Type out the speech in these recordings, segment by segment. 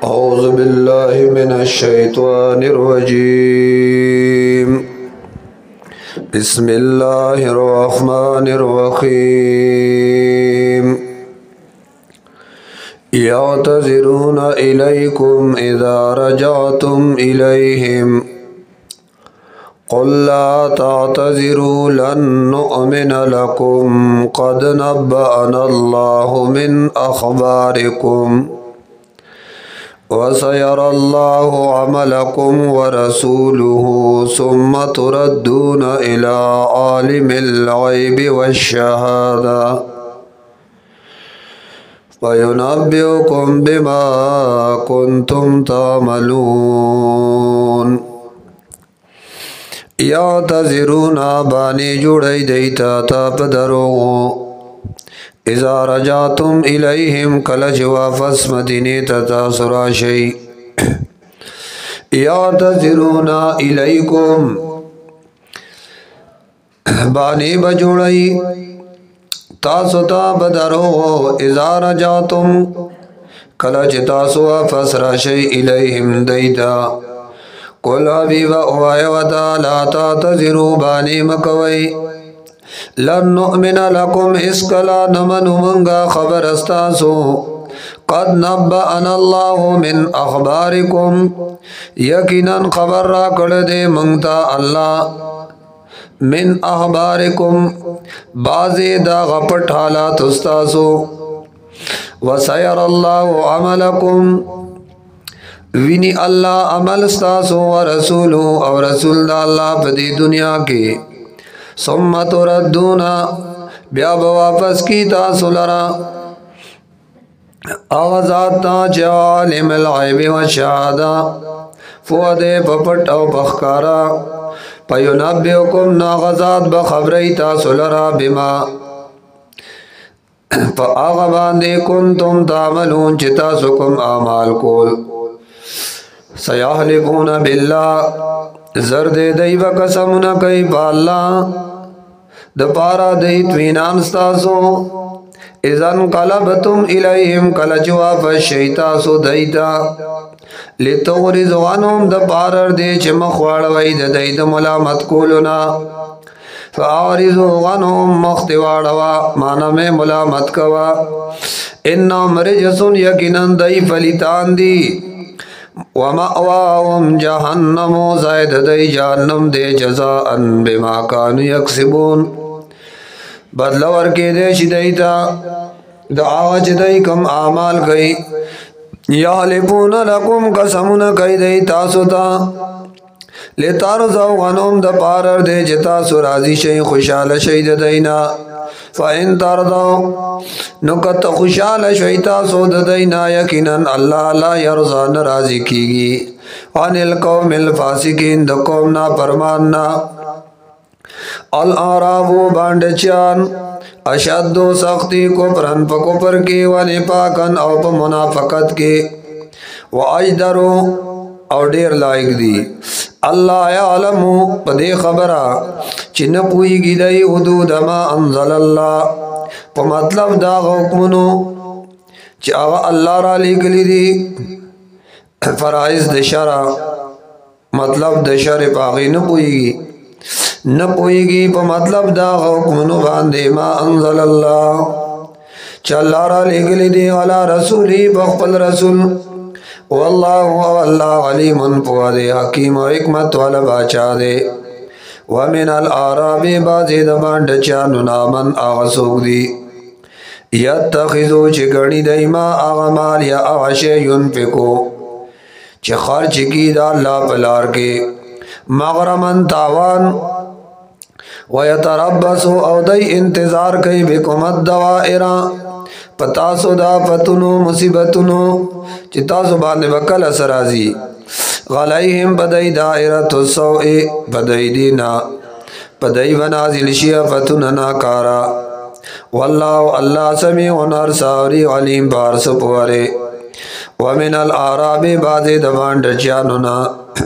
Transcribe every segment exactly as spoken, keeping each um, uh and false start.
أعوذ بالله من الشيطان الرجيم بسم الله الرحمن الرحيم يعتذرون إليكم إذا رجعتم إليهم قل لا تعتذروا لن نؤمن لكم قد نبأنا الله من أخباركم وسيرى الله عملكم ورسوله ثم تردون إلى عالم الغيب والشهادة فينبئكم بما كنتم تعملون يعتذرون بانی جوڑی دیتا تا پدرو اذا رجعتم الیہم کلچ واپس مدینی تتا سراشی یعتذرون الیکم بانی بجوڑی تاسو تا بدرو اذا رجعتم کلچ تاسو واپس راشی الیہم دیتا قل حبیب اوائی ودا لا تعتذروا بانی مکوئی لن نؤمن لکم اسکلا نمن منگا خبر استاسو قد نبأنا اللہ من اخبارکم یقینا خبر را کردے منگتا اللہ من اخبارکم بازی دا غپٹ حالات استاسو وسیر اللہ عملکم وینی اللہ عمل استاسو ورسولو اور رسول دا اللہ پدی دنیا کی ثم تردونا بیا بواپس کی تاسو لرا آغازات تا عالم الغیب و شہادہ فواد پپٹ او بخکارا پینبئکم ناغازات بخبری تاسو لرا بما پا آغا باندے کنتم تعملون چتا سکم آمال کول سیحلفون باللہ زرد دی و قسمنا کئی پا اللہ دپارا دی توینان ستاسو اذن قلبتم الیہم کلچوا فشیتاسو دیتا لتغرزوانم دپارر دی چمخواروائی دی دی ملامت کولنا فآرزوانم مختواروا مانا میں ملامت کوا انہم رجسن یقنن دی فلیتان دی وَمَأْوَاهُمْ جَهَنَّمُ زائد دی جہنم دے جزاءً بما كانوا یکسبون بدلور کے دے شدیتا دا آج دی کم آمال گئی یحلفون لکم قسمون کئی دی تاسوتا لتارزو غنوم دا پارر دے جتاسو راضی شئی خوشحال شئی دینا فَإِن تَرْضَوْا نُکت خوشحال شویتا سود دینا یقینا اللہ لا یرضا نرازی کی گی عن القوم الفاسقین دا قوم نا پرماننا الاعرابو بانڈچان اشدو سختی کفرن پا کفر کی ونپاکن او پا منافقت کی واجدرو او دیر لائق دی اللہ یعلمو پا دے خبرہ چن پوئی گی دی حدود ما انزل اللہ پا مطلب دا حکمنو چی آغا اللہ را لگلی دی فرائض دشرہ مطلب دشر پاغی نپوئی گی نپوئی گی پا مطلب دا حکمنو باندے ما انزل اللہ چا اللہ را لگلی دی علا رسولی بخپل رسول واللہ واللہ علیم پوادے حکیم و حکمت والا باچا دے ومن العراب بازی دبان ڈچانونا من آغسوک دی یتخذو چی گرنی دیما آغمال یا آغشے ینفکو چی خرچ کی دا اللہ پلار کے مغرمن تاوان ویتربسو او دی انتظار کئی بکمت دوائران پتاسو دا فتنو مصیبتنو چی تاسو باندے بکل اسرازی غلیہم پدائی دائرت السوئی پدائی دینا پدائی ونازل شیع فتننا کارا واللہ اللہ سمیع نرساوری علیم بارس پوارے ومن العراب بازی دبان ڈچانونا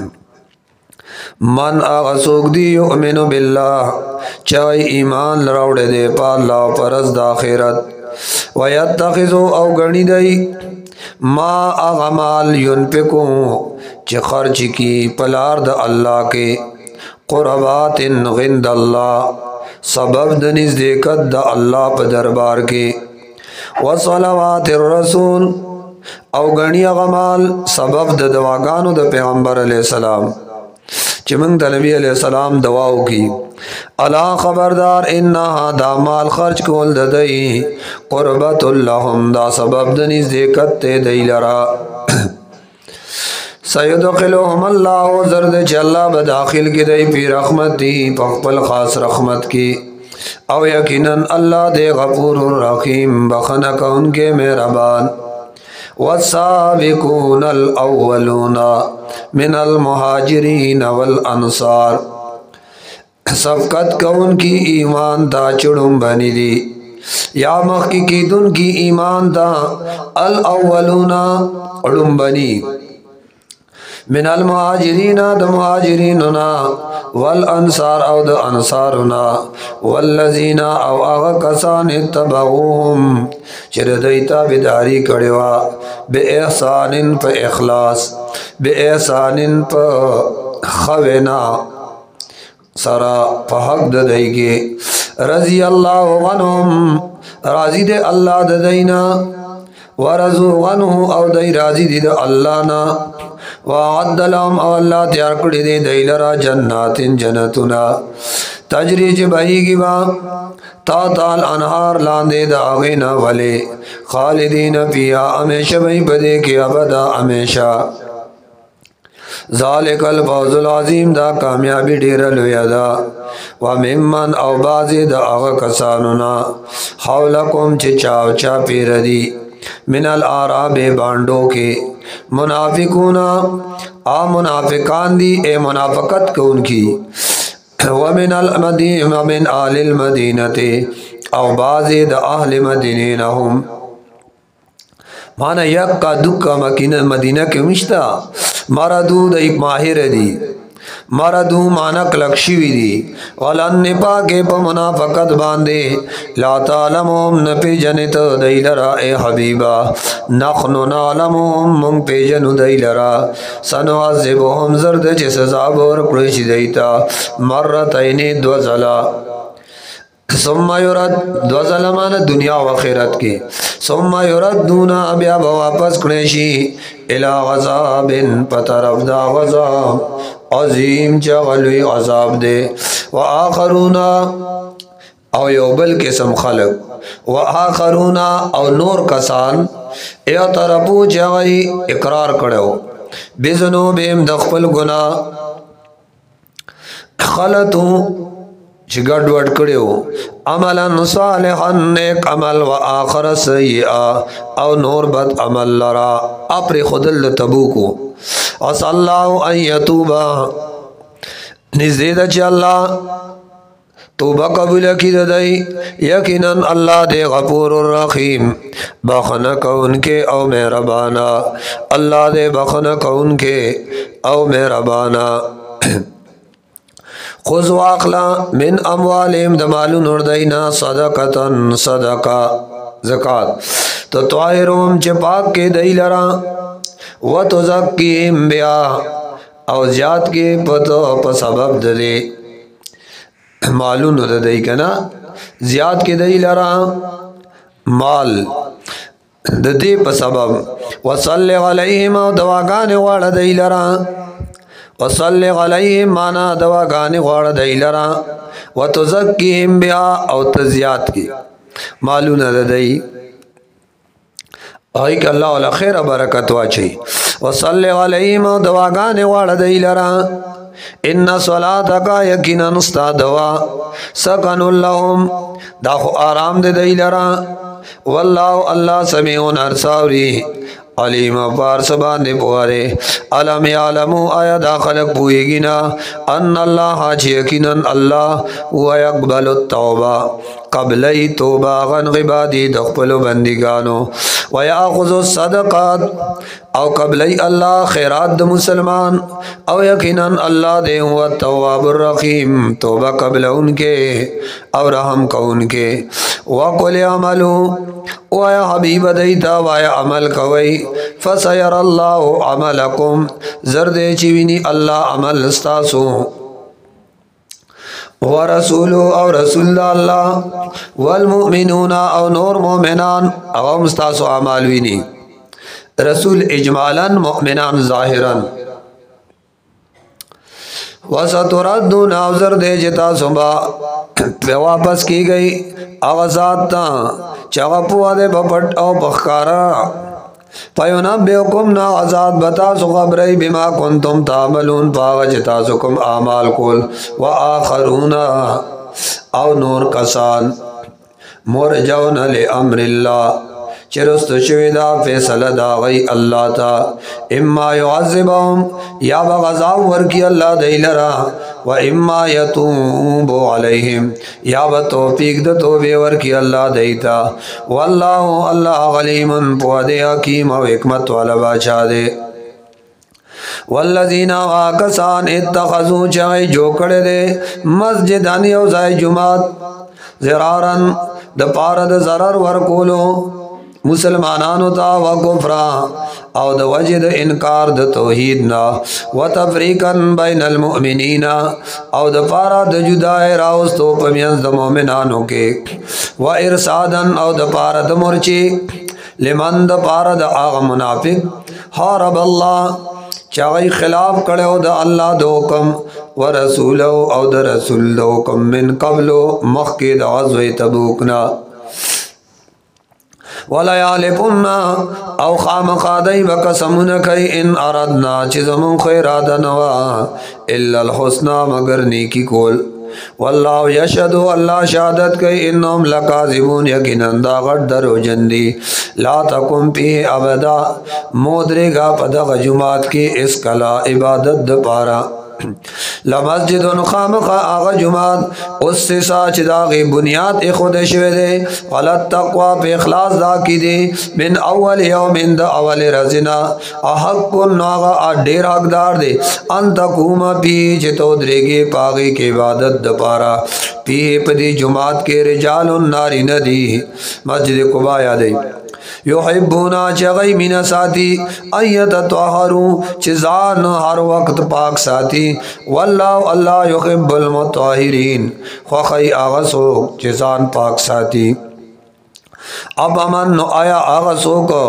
من آغسوک دی یؤمنو باللہ چاہی ایمان لراؤڑے دے پا اللہ پرز دا خیرت ویتخذو او گرنی دی ما اغمال ينفقو چه خرچ کی پلار د اللہ کے قربات غند اللہ سبب د نزدېکت د اللہ په دربار کې وصلوات الرسول او غنی اغمال سبب د دواګانو د پیغمبر علیہ السلام چې موږ د نبی علیہ السلام دواو کی الا خبردار انها دا مال خرج کول د دی قربت لهم دا سبب د نزدېکت ته دی لرا سیدخلهم الله زرد چې الله به داخل کې دی په رحمت دی په خپل خاص رحمت کې او یقینا الله دې غفور الرحیم بخنه کونکي مهربان والسابقون الاولون من المهاجرین والانصار سبقت کون کی ایمان دا چڑم بنی دی یا مخی کی دن کی ایمان دا الاولون اڑم بنی من المهاجرین د مهاجریننا والانصار او د انصارنا والذین او اغا کسان اتبعوهم چر دیتا بداری کڑوا بے احسان پا اخلاص بے احسان پا خوینا سرا پا حق ددائی رضی اللہ عنہم راضی دے اللہ ددائینا ورزو عنہ او دای راضی دی دا اللہ نا وعد لهم او اللہ تیار کردی دی دی لرا جنات جنتنا تجری چی بہی گی با تا تال انہار لاندے دا آغینا والے خالدین پیا امیشہ بہی بدے کی ابدا امیشہ ذالک الفوز العظیم دا کامیابی ډیر لوی دا وممن او بازی دا آغا کسانونا حولکم چی چاو چا پیر دی من العراب بانڈوں کے منافقون آ منافقان دی اے منافقت کو ان کی ومن المدین ومن آل المدینت او بازی دا اہل مدینین ہم مانا یک کا دکا مدینہ کے مشتا مردو دا ایک ماہر دی مردو مانا کلکشوی دی ولن نپا کے پا منافقت باندے لا تعلمهم نپی جنت دی لرا اے حبیبا نخنو نعلمهم من پی جنو دی لرا سنعذبهم زرد چه سزا بور کرش دیتا مرتین دو زلا ثم یرد دو ظلمان دنیا و خیرت کی ثم یردونا بیا واپس کنشی الى غذاب پترف دا غذاب عظیم چغلوی عذاب دے و آخرون او یو بل قسم خلق و آخرون او نور کسان اعترفو چغی اقرار کرو بزنوبیم دخپل گناہ خلطو چی گڑ وڑ کڑیو عملا صالحا نیک عمل و آخر سیئا او نور بد عمل لرا اپری خودل تبوکو اس اللہ ان یتوبا نزدید چی اللہ توبہ قبول کی دائی یقینا اللہ دے غفور الرحیم بخنک ان کے او مہربانا اللہ دے بخنک ان کے او مہربانا خذ واخلا من اموالهم دمالو نردینا صدقتن صدقہ زکاة تو طاہرهم چه پاک کے دی لرا و تزکیم بیا او زیاد کے پتو پا سبب دے مالو نردی کنا زیاد کے دی لرا مال دے پا سبب وصلی علیہم او دواگان وارد دی لرا وصلی علیہم مانا دوا گانے غوڑ دی لرا و تزکیہم بیا او تزیاد کی معلوم دی آئی کہ اللہ علیہ خیر برکت واچی وصلی علیہم دوا گانے غوڑ دی لرا ان صلاتکا یقینا نستا دوا سکن اللہم داخو آرام دے دی لرا واللہ اللہ سمیعون ارساوری علیم پار سبان دے پوارے علم یعلمو آیا دا خلق پوئیگینا ان اللہ حاج یقیناً اللہ و یقبل التوبہ قبلی توبہ غن غبادی دخپلو بندگانو ویاخذ الصدقات او قبلی اللہ خیرات دا مسلمان او یقینا اللہ دے ہوا التواب الرحیم توبہ قبل ان کے او رحم کو ان کے وقل عملو ویا حبیب دیتا ویا عمل کوئی فسیر اللہ عملکم زرد چوینی اللہ عمل استاسو ورسولو او رسول اللہ والمؤمنون او نور مومنان او مستاسو عمال وینی رسول اجمالا مؤمنان ظاہرا وَسَتُرَدُّونَ افزر دے جتا صبح پہ واپس کی گئی اغزات تا چغپوا دے پپٹ او پخکارا فَيُنَبِّئُكُمْ نا عذاب بتاسو خبری بما کنتم تعملون پاغ جتاسکم اعمال کول وآخرون او نور کسان مرجون لعمر اللہ چرست شویدہ فیصل دا غی اللہ تا اما یعذبهم یا بغذاب ورکی اللہ دیلرا و اما یتوب علیہم یا بتوفیق دا توبے ورکی اللہ دیتا واللہ اللہ غلیم پوادے حکیم و حکمت والا بادشاہ دے والذین آکسان اتخذو چغی جو کڑے دے مسجدان یوزائی جماعت زرارن دا پارد ضرر ورکولو مسلمانانو تا و کفرا او د وجد انکار د توحیدنا و تفریقا بین المؤمنین او د پارا د جدای راوستو پمینز د مومنانو کے و ارسادا او د پارا د مرچی لمن د پارا د آغا منافق حارب اللہ چاگئی خلاف کڑیو د اللہ دو حکم و رسولو او د رسول دو حکم من قبلو مخی د غزوی تبوکنا وَلَيَعْلِفُنَّ او خام خادی وقسمون کئی ان اردنا چیزمون خیرادنوا الا الحسنہ مگر نیکی کول واللہ یشہدو اللہ شہادت کئی انہم لکاذبون یقیناً دا غٹ درو جندی لا تکم پیہ ابدا مودرے گا پدغ جماعت کی اس کلا عبادت دا پارا لمسجد خامخ آغا جماعت اس سے ساچ داغی بنیاد خود شوے دے غلط تقوی پہ اخلاص دا کی دے من اول یوم دا اول رزنا احق کن آغا دیر حقدار دے انتقوم پی چتو درگی پاغی کی عبادت دا پارا پی پدی جماعت کے رجال ناری ندی مسجد قبایا دے یحبونا چغی من ساتی ایت طہرو چزان ہر وقت پاک ساتی واللہ اللہ یحب المطہرین خوخی آغسو چزان پاک ساتی اب امن آیا آغسو کو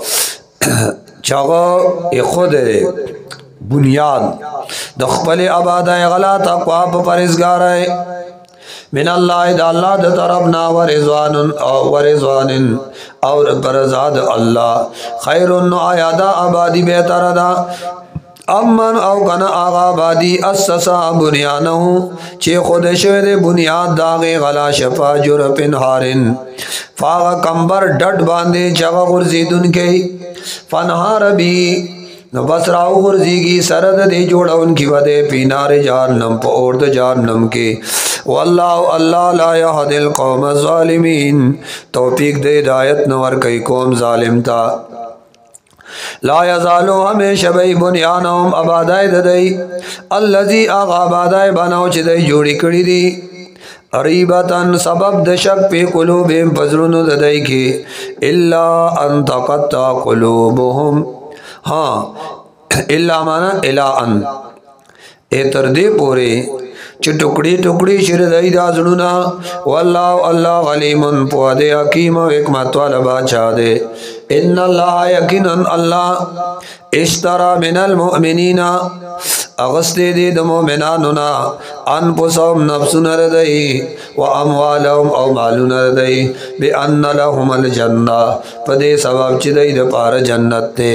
چغو خود بنیاد دخپل عبادہ غلا تقواب پرزگار ہے من اللہ دا اللہ دا طرفنا ورزوان ورزوان اور برزاد اللہ خیر آیا دا آبادی بہتر دا امن او کنا آغا آبادی اسسا بنیانہو چی خود شوید بنیاد داغی غلا شفا جرپن ہارن فاغا کمبر ڈٹ باندے چغا غرزیدن کے فنہار بھی بس راو غرزیگی سرد دے جوڑا ان کی ودے پینار جہنم پا اورد جہنم کے واللہ اللہ لا یہد القوم الظالمین توفیق دے ہدایت نور کئی قوم ظالم تا لا یزالو ہمیشہ بی بنیانہم آبادائی ددئی اللذی آغا آبادائی بناو چی دئی جوڑی کری دی قریبتاً سبب دشک پی قلوبیم پزرون ددئی کی اللہ ان تقطع قلوبهم ہاں اللہ مانا الان اے تردے پورے چھ ٹکڑی ٹکڑی شردائی دا زنونا واللہ اللہ غلیمن پوادے حکیم و حکمت والا بادشاہ دے ان اللہ یقیناً اللہ اشترا من المؤمنین اغسطے دے دا مومنانونا انفسهم نفسون ردئی و اموالهم او مالون ردئی بے ان لهم الجنہ پدے سبب چدئی دا پار جنت تے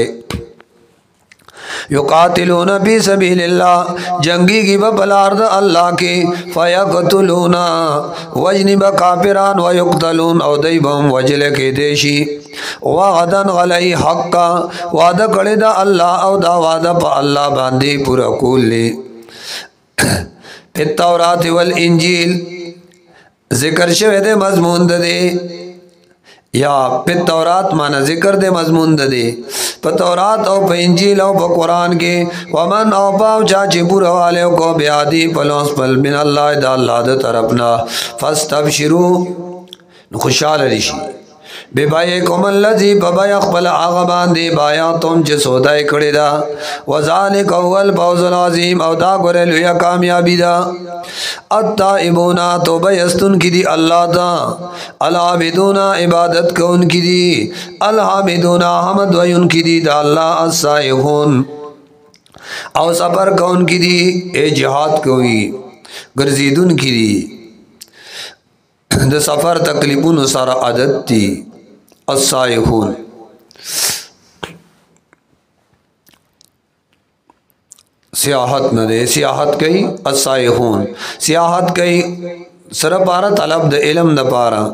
یقاتلون فی سبیل اللہ جنگی کی بپلارد اللہ کی فیقتلون وجنب کافران ویقتلون او دیبهم وجل کے دیشی وعدن غلی حقا وعدہ کڑی دا اللہ او دا وعدہ پا اللہ باندی پورا کول لی فی التورات والانجیل ذکر شوه دے مضمون دے یا په تورات معنی ذکر دے مضمون دے په تورات او په انجیل او په قران کې ومن او پاو چا چې پورا والے کو بیادی پلوس پل من الله د الله د طرفنا فاستبشروا خوشاله رشي بے بای کوم الذی ببای خپل هغه باندې بایا تم چې سودای کړی دا وذالک اول فوز العظیم او دا ګره لوی کامیابی دا التائبون توبه استن کی دی الله دا العابدون عبادت کون کی دی الحامدون حمد وین کی دی دا الله السائحون او صبر کون کی دی اے جہاد کوئی گرزیدون کی دی د سفر تکلیفونو سره عادت دي السائحون سیاحت نه ده سیاحت کوي السائحون سیاحت کوي سره پارا طلب د علم د پارا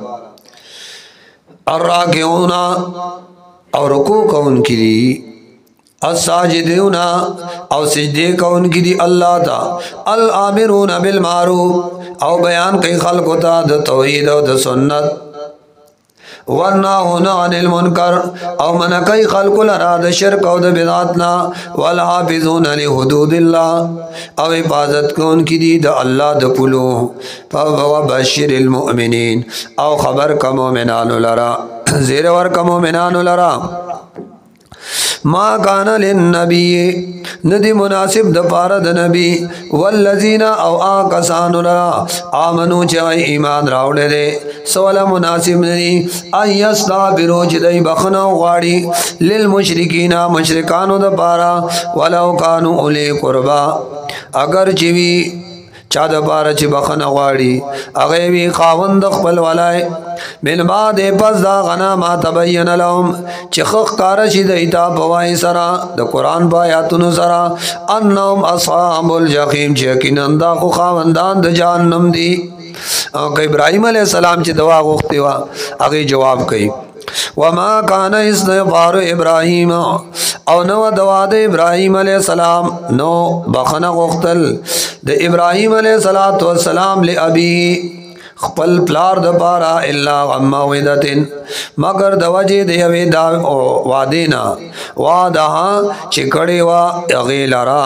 الراکعون او رکوع کون کی دي الساجدون او سجدے کون کی دی اللہ تا الامرون بالمعروف او بیان کئی خلق تا د توحید او د سنت ورناهون عن المنکر او من کئی خلق لرا د شرک او د بدعتنا والحافظون لحدود الله او حفاظت کون کی دی د الله د پلو فبشر المؤمنین او خبر کا مومنان لرا زیر ور کا مومنان لرا ما کان للنبی ندی مناسب د پاره د نبی والذین او آکسان را امنو چې ایمان راوړل دي سوال مناسب ندی ایستغفروا چې دای بخنه غواړي للمشرکین مشرکانو د پاره ولو کانوا اولی قربا اگر چې وی چا د پاره چې بخنه غواړي هغه وی خاوند خپل ولای من بعد پس دا غنا ما تبین لهم چې خخ کار شي د ایتا بوای سرا د قران با آیاتونو سرا انهم اصحاب الجحیم چې کینندا خو خاوندان د جهنم دي او ابراهیم علیه السلام چې دوا غوښتي وا هغه جواب کوي وما كان استغفار ابراهيم او نو دوا د ابراهيم عليه السلام نو بخنه غختل د ابراهيم عليه السلام لابي خپل پلار د بارا الا غما ویدتن مگر د وجه د یوې دا وادینا واده چې کړي وا غیلرا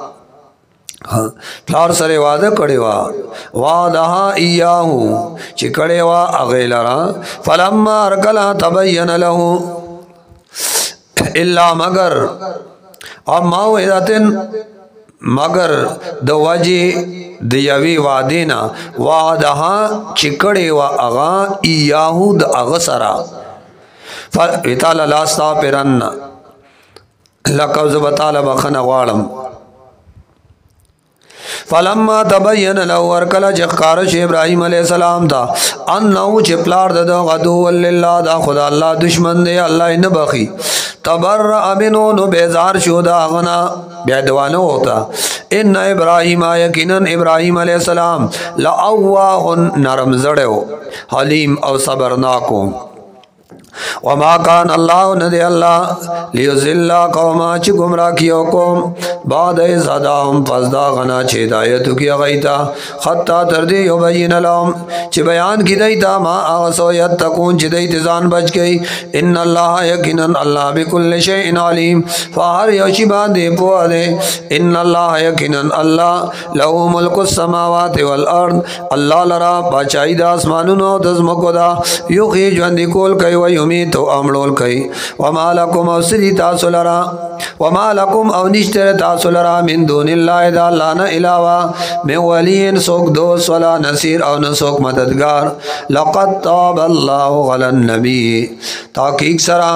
پلار سره واده کړي وا واده ایاهو چې کړي وا غیلرا فلما ارکلا تبین له الا مگر اما ویدتن مگر د وجه د یوی وادینا وعدها چکړې وا اغا ایاهو د اغا سرا فتعالى لا استغفرن لقد زبطال بخنه غوالم فلما تبين له ورکل جخار ش ابراهيم عليه السلام دا انه چې پلار د غدو لله دا خدا الله دشمن دی الله نه بخي تبرأ منه نو بیزار شو دا غنا بیا دوانه ہوتا ان ابراهيم یقینا ابراهيم عليه السلام لأواه نرم زړو حلیم او صبرناکو وما كان الله ندي الله ليذل قوما چې گمراه کیو قوم بعد صدام فزدا غنا چې ہدایت کی غیتا خطا تر دې یبین لهم چې بیان کی دیتا ما اوسو یتقون چې دیت ځان بچ گئی ان الله یقینا الله بكل شيء علیم فهر یوشی باندې په ده ان الله یقینا الله له ملک السماوات والارض الله لرا بچای د اسمانونو د زمکو دا یو خي ژوند کول کوي و یمیت او امړول کوي وما لكم اوسری تاسو لرا وما لكم او نشتر تاسو لرا من دون الله دا الله نه علاوه من ولین سوک دوست ولا نصير او نه سوک مددگار لقد تاب الله على النبي تحقیق سرا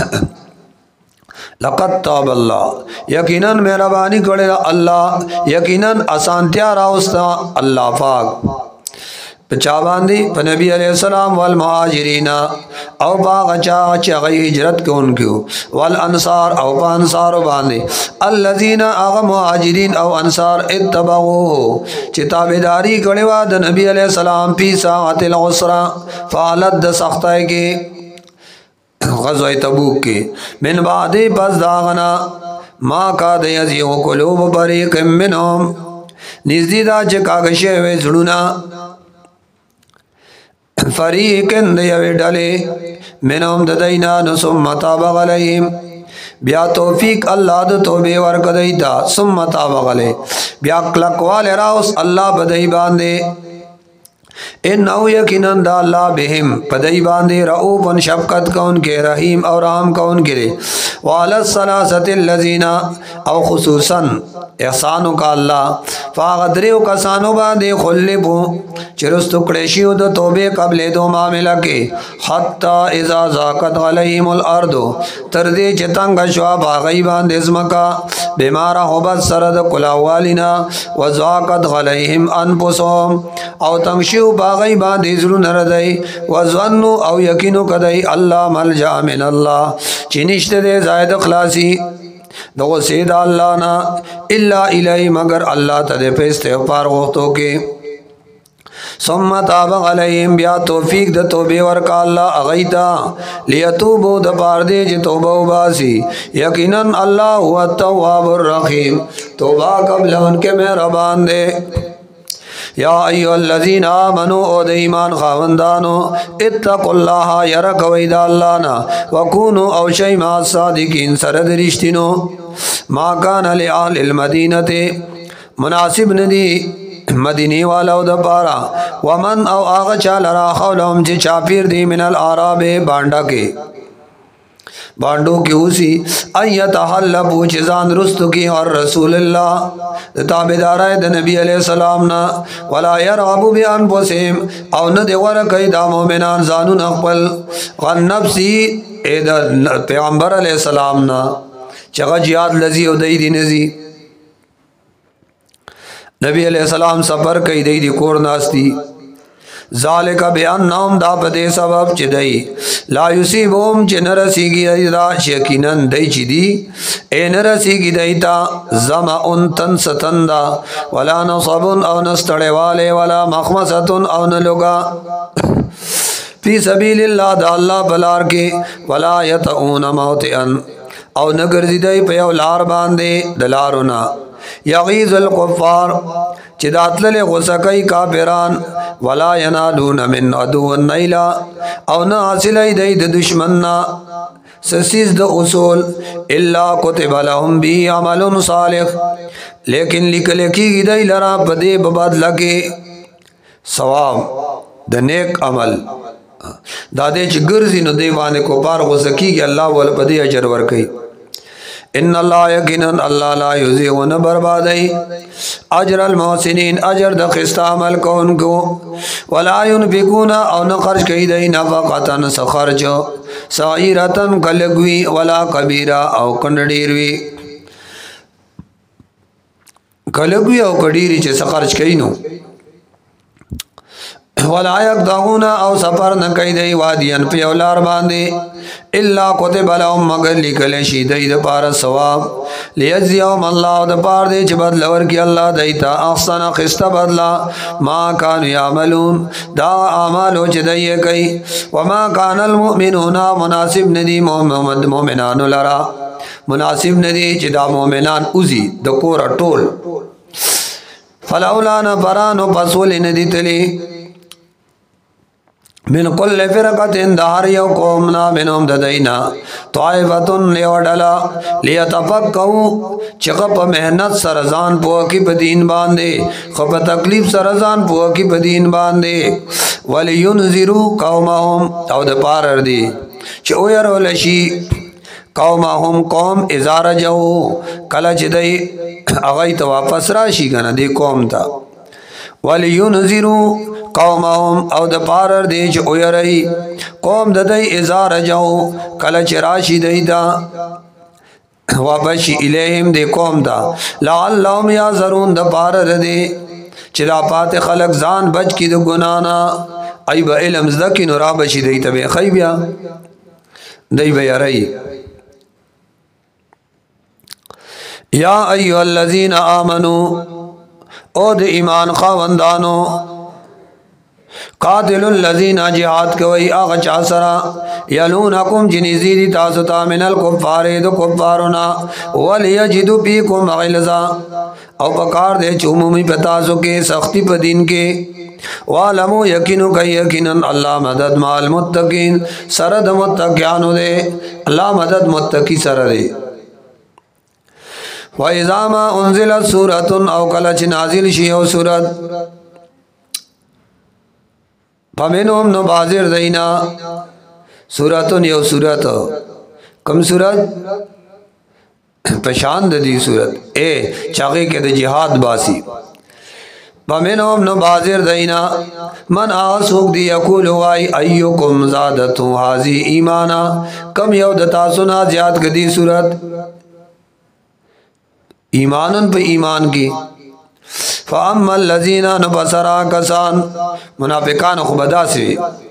لقد تاب الله یقینا مهربانی کړه الله یقینا اسانتیا راوستا الله پاک پچا باندې په نبی عليه السلام والمهاجرین او باغ چا چې هجرت کوونکو والانصار او انصار باندې الذين اغه مهاجرین او انصار اتبعوه چې تابعداري کړي وا د نبی عليه السلام په ساعت العسرا فالد د سختای کې غزوه تبوک کې من بعد پس داغنا ما کا د یزیو قلوب بریق منهم نزدې دا چې کاغشه وې زړونه فریقن دیوی ڈلے منهم ددینا ثم تاب علیہم بیا توفیق اللہ د توبه ورک دیتا ثم تاب علی بیا کلکوال راوس اللہ بدئی باندے انہو یقیناً دا اللہ بہم پدئی باندے رعوف شفقت کون کے رحیم اور رحم کون کے وعلی الثلاثة الذین او خصوصاً احسانو کا اللہ فاغدریو کسانو باندے خلبو چرست کڑیشیو دا توبے قبل دو معاملہ کے حتی اذا زاقت علیہم الارض تردے چتنگ شوا باغی باندے ازمکا بیمارا حبت سرد کلاوالینا وزاقت علیہم انفسهم او تنگشیو باغی باندے ازرو نردائی وزونو او یقینو کدائی اللہ ملجا من اللہ چنشت دے زائد اخلاصی دو سید اللہ نا الا الی مگر اللہ تدے پیستے پار غوختو کے ثم تاب علیہم بیا توفیق د توبه ورکا اللہ اغیتا لیتوبو د پار دے جی توبہ باسی یقینا اللہ هو التواب الرحیم توبہ قبل ان کے مہربان دے یا ایو الذین آمنوا او د ایمان خاوندانو اتقوا اللہ یرک وید اللہ نا وکونو او شی ما صادقین سرد رشتینو ما کان لآل المدینت مناسب ندی مدینی والاو د پارا ومن او آغا چال را خولهم چی چاپیر دی من العراب بانڈا کے بانڈو کی اسی ایت حلبو چیزان رستو کی اور رسول اللہ تابدارہ دا نبی علیہ السلام نا ولا یرعبو بی انفسهم او ندی ورکی دا مومنان زانون اقبل غن نفسی ایدہ پیغمبر علیہ السلام نا چگہ جیاد لزی او دی دی نزی نبی علیہ السلام سفر کئی دی دی کور ناستی ذالک بیاننام دا پدے سبب چی دی لا یصیبهم چی نرسی گی دی دا یقیناً دی چی دی اے نرسی گی دی تا زمعن تنستن دا ولا نصبن او نستڑے والے ولا مخمصتن او نلگا فی سبیل اللہ دا اللہ بلار کے ولا یتعون موتئن او نگرزی دی پیو لار باندے دلارونا یغیز القفار چی داتلل غسکی کافران ولا ینالون من عدو النیلا او نا حاصلی دی د دشمننا سسیز د اصول الا کتب لهم بی عمل صالح لیکن لکلکی گی دی لرا پدے بباد لکے ثواب د نیک عمل دادے چی گرزی نو دیوانے کو پار غسکی گی اللہ والا پدے اجر ورکی ان اللہ یقیناً اللہ لا یضیع نہ بربادی اجر المحسنین اجر د خستہ عمل کون کو ولا ينفقون او نہ خرچ کی دی نفقتا سخرج صغیرتا کلگوی ولا کبیرہ او کنڈیروی کلگوی او کڈیری چے سخرچ کی نو ولا یقطعون او سفر نہ کئی دی وادیان پہ اولار باندے الا کتب لهم مگر لکل شی دی د پار ثواب لیجزیهم اللہ د پار دے چ بدل ور کی اللہ دیتا احسن خست بدلا ما کان یعملون دا اعمال چ دی کئی وما کان المؤمنون مناسب ندی محمد مومنان لرا مناسب ندی چ دا مومنان اوزی د کور ټول فلولا نفران پسول ندی تلی من کل فرقت اندہار یو قومنا منهم ددینا طائفتن لیوڑلا لیتفقہو چقب محنت سرزان پوکی پدین باندے خب تکلیف سرزان پوکی پدین باندے ولینذرو قومهم او دپارر دی چو یرو لشی قومهم قوم ازار جو کلچ دی اغیت واپس راشی گنا دی قوم تا ولینذرو قومهم او د پارر دی چ اویرئی قوم د دی ازار جو کلچ راشی دی دا وابشی الیہم دی قوم دا لعلهم یازرون د پارر دی چ دا پات خلق زان بچ کی د گنانا ای با علم زدکی نو را بشی دی تبی خیبیا دی بیارئی یا ایوہ الذین آمنو او د ایمان خواندانو قاتل الذین جهاد کوي هغه چا سره یلونکم جنزی دی تاسو ته من الکفار دو کفارنا ولیجدوا فیکم غلظا او پکار دے چومومی پتاسو کے سختی پا دین کے وعلمو یقینو کئی یقینن اللہ مدد مال متقین سرد متقیانو دے اللہ مدد متقی سرد دے وَإِذَا مَا أُنزِلَتْ سُورَةٌ او کلچ نازل شیعو سورت فَمِنْهُمْ نُبَازِرْ دَيْنَا سورتun یو سورت کم سورت پشاند دی صورت اے چاقی کے دی جہاد باسی وَمِنْهُمْ نُبَازِرْ دَيْنَا من آسوک دی یقول وائی ایوکم زادتو حازی ایمانا کم یو دتا سنا زیاد کدی صورت ایمانن پہ ایمان کی فَأَمَّا الَّذِينَ نُبَسَرَا کسان منافقان خبدا سے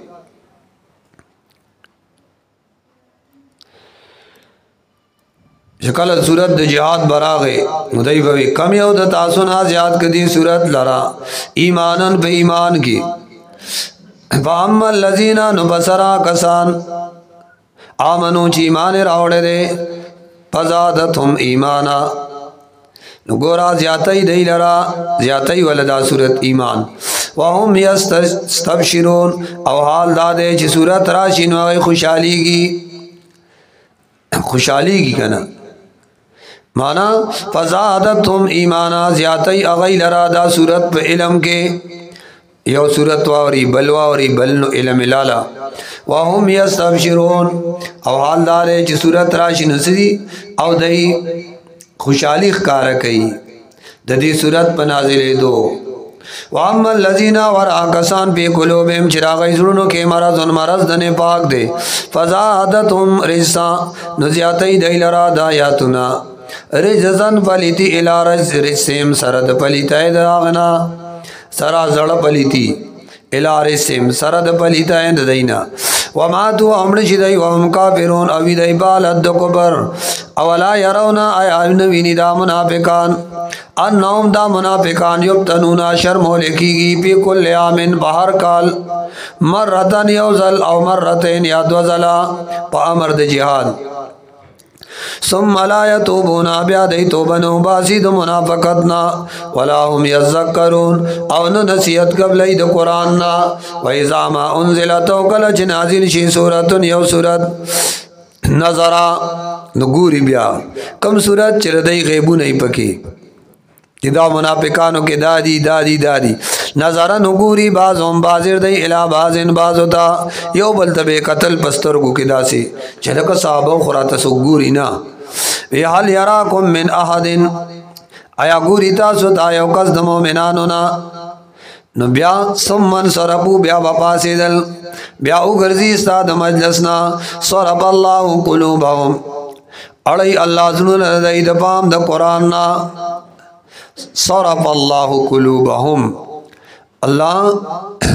شکل صورت د جہاد براغے مدعی بوی کم یو د تاسونا زیاد کدی صورت لرا ایمانن پہ ایمان کی فَأَمَّا الَّذِينَ نُبَسَرَا کسان آمنو چی ایمان راوڑے دے فَزَادَتْهُمْ ایمانا نگورا زیادتی دی لرا زیادتی ولدا صورت ایمان وَهُمْ يَسْتَبْشِرُونَ او حال دادے چی صورت راشین وغی خوشحالی کی خوشحالی کی کنا مانا فزادتهم ایمانا زیادتی اغی لرا دا صورت پہ علم کے یو صورت واوری بلواوری بلنو علم لالا وَهُمْ يَسْتَبْشِرُونَ او حال دارے چی صورت راشین سدی او دہی خوشحالی خکارا کئی ددی صورت پہ نازل دو وَأَمَّا الَّذِينَ وَرَعَكَسان پی قلوبهم چراغی ضرونو کے مرضن مرض دن پاک دے فَزَادَتْهُمْ رِجْسًا نزیاتی دی لرا دایاتنا رجزن پلیتی الى رجسیم سرد پلیتای داغنا سرا زڑ پلیتی الى رجسیم سرد پلیتای دینا وماتو امرشی دی وهم کافرون اوی دی بالد دو کبر اولا یرونا آیا نوینی دا منافقان انہم دا منافقان یبتنونا شرم ہو لکھی گی پی کل آمن بہر کال مرتن یوزل او مرتین یا دوزلا پا امرد جہاد ثم لا یتوبونا بیادی توبنو باسید منافقتنا ولا هم یذکرون او ننسیت قبلی دا قرآننا وَإِذَا مَا أُنزِلَتو کلچ نازل شی سورتن یو سورت نظرا نگوری بیا کم صورت چردئی غیبو نہیں پکی دا منافقانو کے دادی دادی دادی نظرا نگوری بازم بازر دی الہ بازن بازوتا یو بلتبے قتل پسترگو کی دا سی چلک صحابو خراتسو گوری نا وی حل یراکم من احدن آیا گوری تاسو تا یو قصد مومنانونا نو بیا سمن سرپو بیا بپاسی دل بیا اگرزی استاد مجلسنا سرپ اللہ قلوبهم اڑی اللہ زنون ردائی دپام دا قرآن نا صرف اللہ قلوبهم اللہ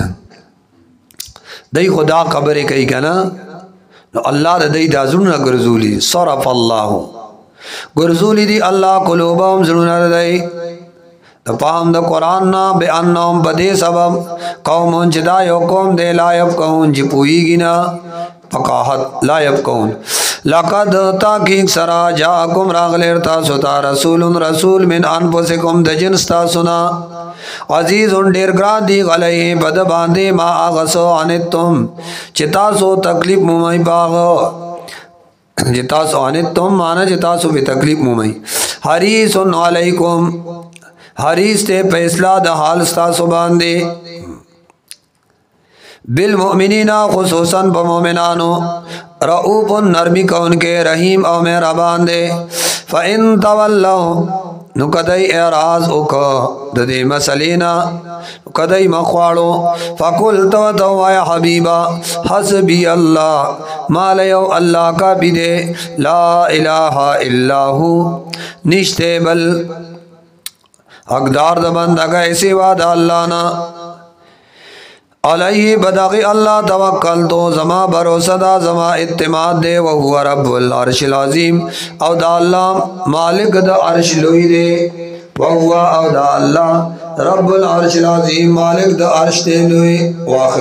دی خدا خبر کئی کنا نو اللہ دا دی دا زنون گرزولی صرف اللہ گرزولی دی اللہ قلوبهم زنون ردائی دپام دا قرآن نا بے انہم بدے سبب قومون چدا یو قوم دے لا یفقہون چی پوئی گینا فقاحت لا یفقہون لقد تاکیق سرا جاکم راغلیر تاسو تا رسول رسول من انفسکم د جنس تاسونا عزیز دیر گران دی غلی بد باندے ما آغسو آنتم چتاسو تکلیف ممی باغو چتاسو آنتم مانا چتاسو بی تکلیف ممی حریص علیکم حریص تے فیصلہ دا حال ستاسو باندے بالمؤمنین خصوصاً بمومنانو رعوب نرمی کون کے رحیم او مہربان دے فَإِن تَوَلَّوْا نو کدئی اعراض اوکا ددے مسلینا کدئی مخواڑو فَقُلْ تَوَتَوَا یا حبیبا حسبی اللہ مالیو اللہ کا بھی دے لا الہ الا ہو نشتے بل حقدار دا بندگا سوا دا اللہ نا علیہ بدغی اللہ توکل تو زما بروسہ دا زما اعتماد دے وہو رب العرش العظیم او دا اللہ مالک دا عرش لوی دے وہو او دا اللہ رب العرش العظیم مالک دا عرش دے لوی واخر